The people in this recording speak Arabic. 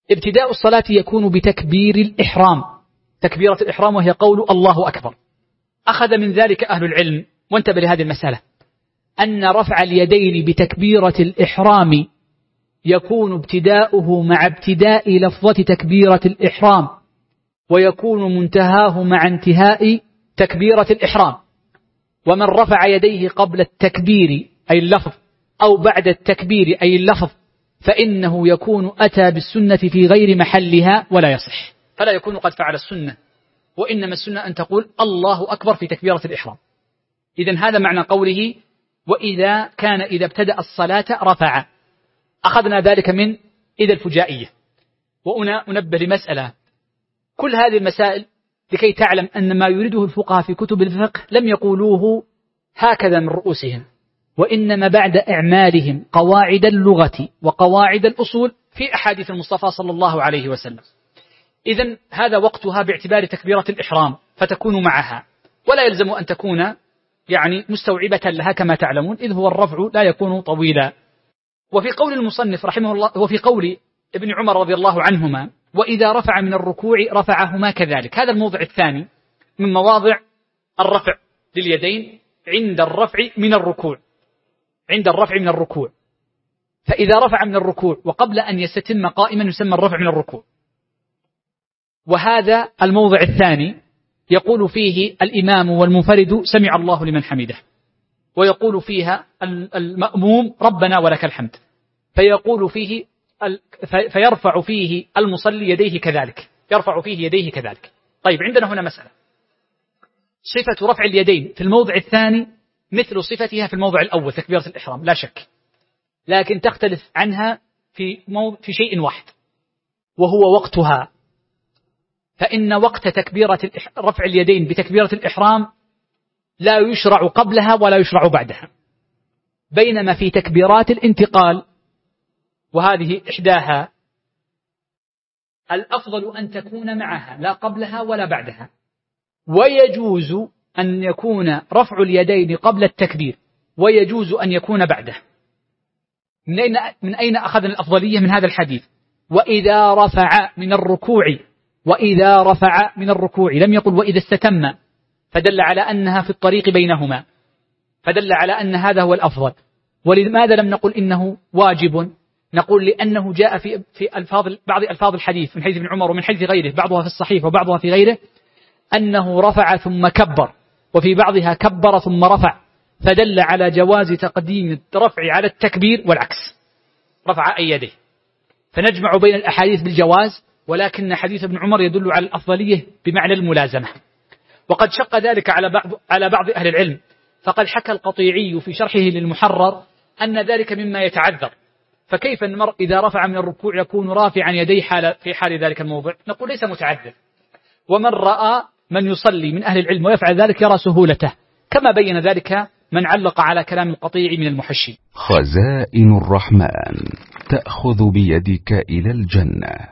ابتداء الصلاة يكون بتكبير الإحرام، تكبيرة الإحرام وهي قول الله أكبر. أخذ من ذلك أهل العلم، وانتبه لهذه المسألة، أن رفع اليدين بتكبيرة الإحرام يكون ابتداؤه مع ابتداء لفظة تكبيرة الإحرام، ويكون منتهاه مع انتهاء تكبيرة الإحرام. ومن رفع يديه قبل التكبير أي اللفظ أو بعد التكبير أي اللفظ فإنه يكون أتى بالسنة في غير محلها ولا يصح، فلا يكون قد فعل السنة، وإنما السنة أن تقول الله أكبر في تكبيرة الإحرام. إذن هذا معنى قوله وإذا كان إذا ابتدأ الصلاة رفع. أخذنا ذلك من إذا الفجائية. وأنا أنبه لمسألة، كل هذه المسائل لكي تعلم أن ما يريده الفقهاء في كتب الفقه لم يقولوه هكذا من رؤوسهم، وإنما بعد إعمالهم قواعد اللغة وقواعد الأصول في أحاديث المصطفى صلى الله عليه وسلم. إذن هذا وقتها باعتبار تكبيرة الإحرام فتكون معها، ولا يلزم أن تكون مستوعبة لها كما تعلمون، إذ هو الرفع لا يكون طويلا. وفي قول المصنف رحمه الله، وفي قول ابن عمر رضي الله عنهما وإذا رفع من الركوع رفعهما كذلك، هذا الموضع الثاني من مواضع الرفع لليدين عند الرفع من الركوع، عند الرفع من الركوع. فإذا رفع من الركوع وقبل أن يستتم قائما يسمى الرفع من الركوع. وهذا الموضع الثاني يقول فيه الإمام والمنفرد سمع الله لمن حمده، ويقول فيها المأموم ربنا ولك الحمد، فيقول فيه فيرفع فيه المصلي يديه كذلك، يرفع فيه يديه كذلك. طيب، عندنا هنا مسألة، صفة رفع اليدين في الموضع الثاني مثل صفتها في الموضع الأول تكبيرة الإحرام لا شك، لكن تختلف عنها في شيء واحد، وهو وقتها. فإن وقت تكبيرة رفع اليدين بتكبيرة الإحرام لا يشرع قبلها ولا يشرع بعدها، بينما في تكبيرات الانتقال وهذه إحداها الأفضل أن تكون معها لا قبلها ولا بعدها. ويجوز أن يكون رفع اليدين قبل التكبير ويجوز أن يكون بعده. من أين أخذنا الأفضلية من هذا الحديث؟ وإذا رفع من الركوع، وإذا رفع من الركوع، لم يقل وإذا استتم، فدل على أنها في الطريق بينهما، فدل على أن هذا هو الأفضل. ولماذا لم نقل إنه واجب؟ نقول لأنه جاء في بعض ألفاظ الحديث من حديث ابن عمر ومن حديث غيره، بعضها في الصحيح وبعضها في غيره، أنه رفع ثم كبر، وفي بعضها كبر ثم رفع، فدل على جواز تقديم الرفع على التكبير والعكس، رفع أي يده. فنجمع بين الأحاديث بالجواز، ولكن حديث ابن عمر يدل على الأفضلية بمعنى الملازمة. وقد شق ذلك على بعض أهل العلم، فقد حكى القطيعي في شرحه للمحرر أن ذلك مما يتعذر، فكيف المرء إذا رفع من الركوع يكون رافعا يديه في حال ذلك الموضع؟ نقول ليس متعذر، ومن رأى من يصلي من أهل العلم ويفعل ذلك يرى سهولته، كما بين ذلك من علق على كلام القطيع من المحشي. خزائن الرحمن تأخذ بيدك إلى الجنة.